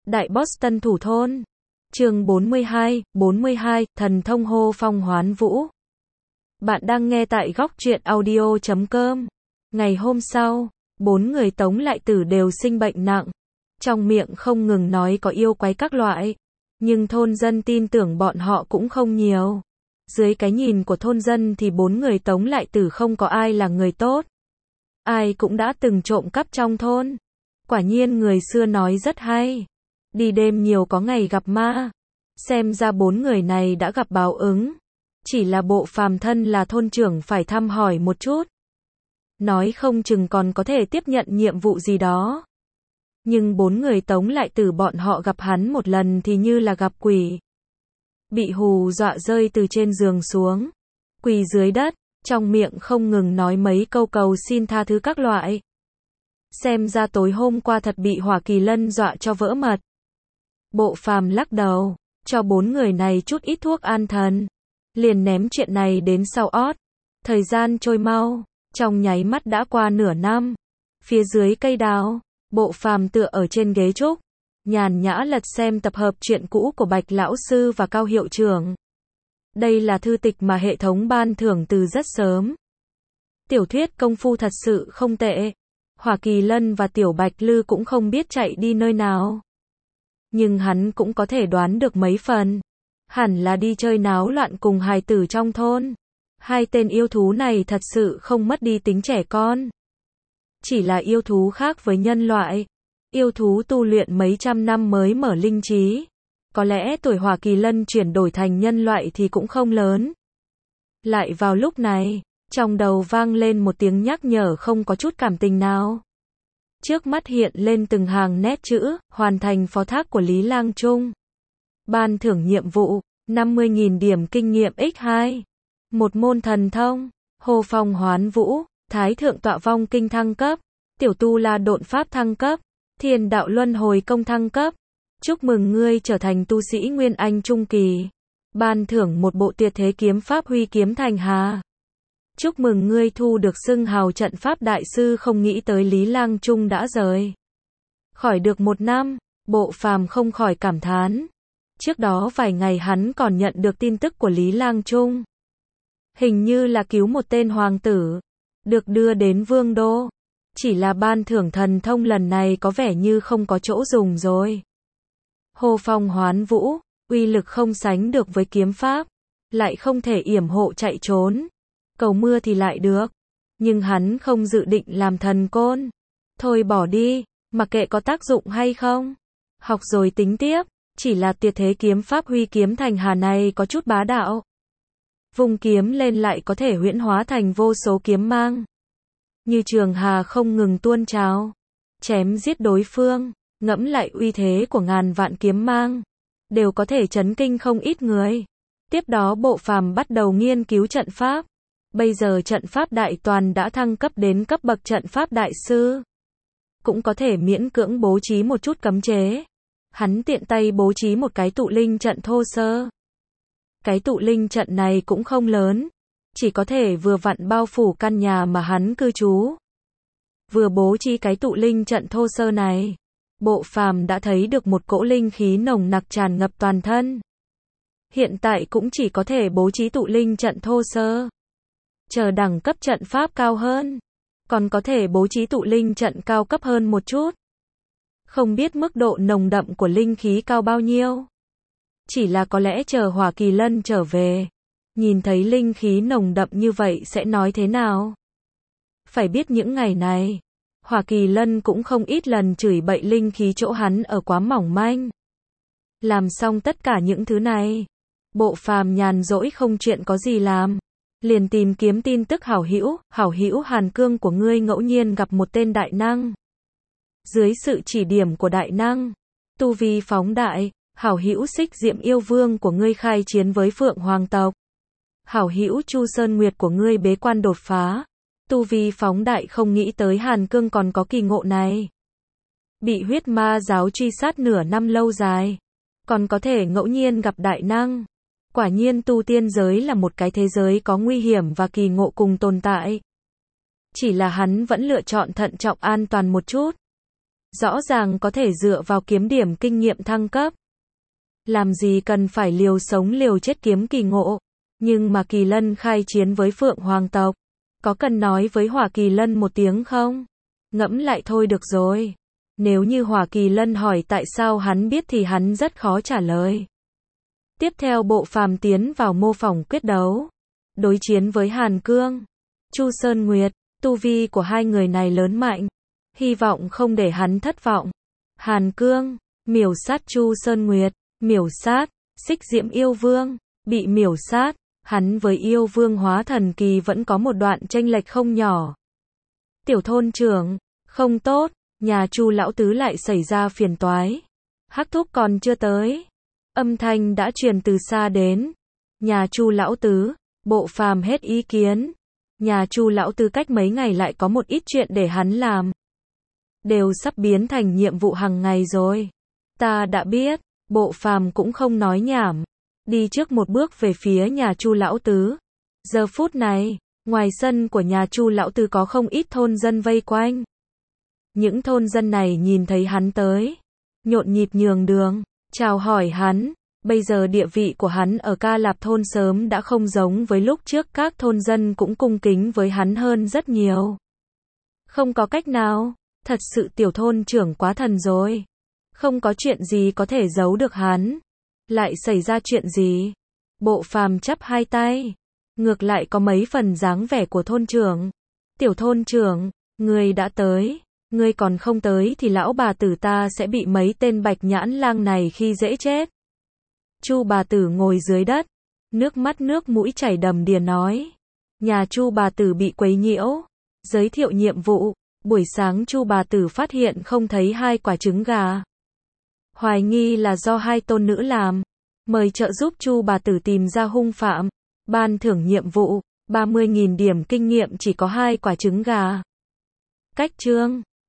Đại Boston thủ thôn. Chương 42, thần thông hô phong hoán vũ. Bạn đang nghe tại góc truyện audio.com. Ngày hôm sau, 4 người Tống Lại Tử đều sinh bệnh nặng. Trong miệng không ngừng nói có yêu quái các loại. Nhưng thôn dân tin tưởng bọn họ cũng không nhiều. Dưới cái nhìn của thôn dân thì 4 người Tống Lại Tử không có ai là người tốt. Ai cũng đã từng trộm cắp trong thôn. Quả nhiên người xưa nói rất hay. Đi đêm nhiều có ngày gặp ma. Xem ra 4 người này đã gặp báo ứng. Chỉ là bộ phàm thân là thôn trưởng phải thăm hỏi một chút. Nói không chừng còn có thể tiếp nhận nhiệm vụ gì đó. Nhưng 4 người Tống Lại Tử bọn họ gặp hắn một lần thì như là gặp quỷ. Bị hù dọa rơi từ trên giường xuống. Quỳ dưới đất, trong miệng không ngừng nói mấy câu cầu xin tha thứ các loại. Xem ra tối hôm qua thật bị Hỏa Kỳ Lân dọa cho vỡ mật. Bộ phàm lắc đầu, cho 4 người này chút ít thuốc an thần. Liền ném chuyện này đến sau ót. Thời gian trôi mau, trong nháy mắt đã qua nửa năm. Phía dưới cây đào, bộ phàm tựa ở trên ghế trúc. Nhàn nhã lật xem tập hợp truyện cũ của Bạch Lão Sư và Cao Hiệu Trưởng. Đây là thư tịch mà hệ thống ban thưởng từ rất sớm. Tiểu thuyết công phu thật sự không tệ. Hỏa Kỳ Lân và Tiểu Bạch Lư cũng không biết chạy đi nơi nào. Nhưng hắn cũng có thể đoán được mấy phần. Hẳn là đi chơi náo loạn cùng hài tử trong thôn. Hai tên yêu thú này thật sự không mất đi tính trẻ con. Chỉ là yêu thú khác với nhân loại. Yêu thú tu luyện mấy trăm năm mới mở linh trí. Có lẽ tuổi Hỏa Kỳ Lân chuyển đổi thành nhân loại thì cũng không lớn. Lại vào lúc này, trong đầu vang lên một tiếng nhắc nhở không có chút cảm tình nào. Trước mắt hiện lên từng hàng nét chữ, hoàn thành phó thác của Lý Lang Trung. Ban thưởng nhiệm vụ, 50.000 điểm kinh nghiệm x2. Một môn thần thông, hô phong hoán vũ, thái thượng tọa vong kinh thăng cấp, tiểu tu la độn pháp thăng cấp, thiên đạo luân hồi công thăng cấp. Chúc mừng ngươi trở thành tu sĩ Nguyên Anh Trung Kỳ. Ban thưởng một bộ tuyệt thế kiếm pháp Huy Kiếm Thành Hà. Chúc mừng ngươi thu được xưng hào trận pháp đại sư. Không nghĩ tới Lý Lang Trung đã rời khỏi được 1 năm, bộ phàm không khỏi cảm thán. Trước đó vài ngày hắn còn nhận được tin tức của Lý Lang Trung. Hình như là cứu một tên hoàng tử, được đưa đến Vương Đô. Chỉ là ban thưởng thần thông lần này có vẻ như không có chỗ dùng rồi. Hô phong hoán vũ, uy lực không sánh được với kiếm pháp, lại không thể yểm hộ chạy trốn. Cầu mưa thì lại được, nhưng hắn không dự định làm thần côn. Thôi bỏ đi, mặc kệ có tác dụng hay không. Học rồi tính tiếp, chỉ là tuyệt thế kiếm pháp Huy Kiếm Thành Hà này có chút bá đạo. Vùng kiếm lên lại có thể huyễn hóa thành vô số kiếm mang. Như trường hà không ngừng tuôn trào, chém giết đối phương, ngẫm lại uy thế của ngàn vạn kiếm mang. Đều có thể chấn kinh không ít người. Tiếp đó bộ phàm bắt đầu nghiên cứu trận pháp. Bây giờ trận pháp đại toàn đã thăng cấp đến cấp bậc trận pháp đại sư. Cũng có thể miễn cưỡng bố trí một chút cấm chế. Hắn tiện tay bố trí một cái tụ linh trận thô sơ. Cái tụ linh trận này cũng không lớn. Chỉ có thể vừa vặn bao phủ căn nhà mà hắn cư trú. Vừa bố trí cái tụ linh trận thô sơ này, bộ phàm đã thấy được một cỗ linh khí nồng nặc tràn ngập toàn thân. Hiện tại cũng chỉ có thể bố trí tụ linh trận thô sơ. Chờ đẳng cấp trận pháp cao hơn, còn có thể bố trí tụ linh trận cao cấp hơn một chút. Không biết mức độ nồng đậm của linh khí cao bao nhiêu. Chỉ là có lẽ chờ Hỏa Kỳ Lân trở về, nhìn thấy linh khí nồng đậm như vậy sẽ nói thế nào. Phải biết những ngày này, Hỏa Kỳ Lân cũng không ít lần chửi bậy linh khí chỗ hắn ở quá mỏng manh. Làm xong tất cả những thứ này, bộ phàm nhàn rỗi không chuyện có gì làm. Liền tìm kiếm tin tức hảo hữu Hàn Cương của ngươi ngẫu nhiên gặp một tên đại năng. Dưới sự chỉ điểm của đại năng, tu vi phóng đại, hảo hữu Xích Diệm Yêu Vương của ngươi khai chiến với Phượng Hoàng tộc. Hảo hữu Chu Sơn Nguyệt của ngươi bế quan đột phá, tu vi phóng đại. Không nghĩ tới Hàn Cương còn có kỳ ngộ này. Bị huyết ma giáo truy sát nửa năm lâu dài, còn có thể ngẫu nhiên gặp đại năng. Quả nhiên tu tiên giới là một cái thế giới có nguy hiểm và kỳ ngộ cùng tồn tại. Chỉ là hắn vẫn lựa chọn thận trọng an toàn một chút. Rõ ràng có thể dựa vào kiếm điểm kinh nghiệm thăng cấp. Làm gì cần phải liều sống liều chết kiếm kỳ ngộ. Nhưng mà Kỳ Lân khai chiến với Phượng Hoàng tộc. Có cần nói với Hỏa Kỳ Lân một tiếng không? Ngẫm lại thôi được rồi. Nếu như Hỏa Kỳ Lân hỏi tại sao hắn biết thì hắn rất khó trả lời. Tiếp theo Bộ Phàm tiến vào mô phỏng quyết đấu. Đối chiến với Hàn Cương, Chu Sơn Nguyệt, tu vi của hai người này lớn mạnh. Hy vọng không để hắn thất vọng. Hàn Cương, miểu sát Chu Sơn Nguyệt, miểu sát, Xích Diễm Yêu Vương, bị miểu sát. Hắn với Yêu Vương hóa thần kỳ vẫn có một đoạn chênh lệch không nhỏ. Tiểu thôn trưởng, không tốt, nhà Chu lão tứ lại xảy ra phiền toái. Hắc thúc còn chưa tới. Âm thanh đã truyền từ xa đến. Nhà Chu lão tứ, Bộ Phàm hết ý kiến. Nhà Chu lão tứ cách mấy ngày lại có một ít chuyện để hắn làm. Đều sắp biến thành nhiệm vụ hàng ngày rồi. Ta đã biết, Bộ Phàm cũng không nói nhảm. Đi trước một bước về phía nhà Chu lão tứ. Giờ phút này, ngoài sân của nhà Chu lão tứ có không ít thôn dân vây quanh. Những thôn dân này nhìn thấy hắn tới, nhộn nhịp nhường đường, chào hỏi hắn. Bây giờ địa vị của hắn ở Ca Lạp thôn sớm đã không giống với lúc trước, các thôn dân cũng cung kính với hắn hơn rất nhiều. Không có cách nào, thật sự tiểu thôn trưởng quá thần rồi. Không có chuyện gì có thể giấu được hắn. Lại xảy ra chuyện gì? Bộ Phàm chắp hai tay, ngược lại có mấy phần dáng vẻ của thôn trưởng. Tiểu thôn trưởng, ngươi đã tới, ngươi còn không tới thì lão bà tử ta sẽ bị mấy tên bạch nhãn lang này khi dễ chết. Chu bà tử ngồi dưới đất, nước mắt nước mũi chảy đầm đìa nói. Nhà Chu bà tử bị quấy nhiễu. Giới thiệu nhiệm vụ, buổi sáng Chu bà tử phát hiện không thấy 2 quả trứng gà. Hoài nghi là do 2 tôn nữ làm. Mời trợ giúp Chu bà tử tìm ra hung phạm. Ban thưởng nhiệm vụ, 30.000 điểm kinh nghiệm chỉ có 2 quả trứng gà. Cách chương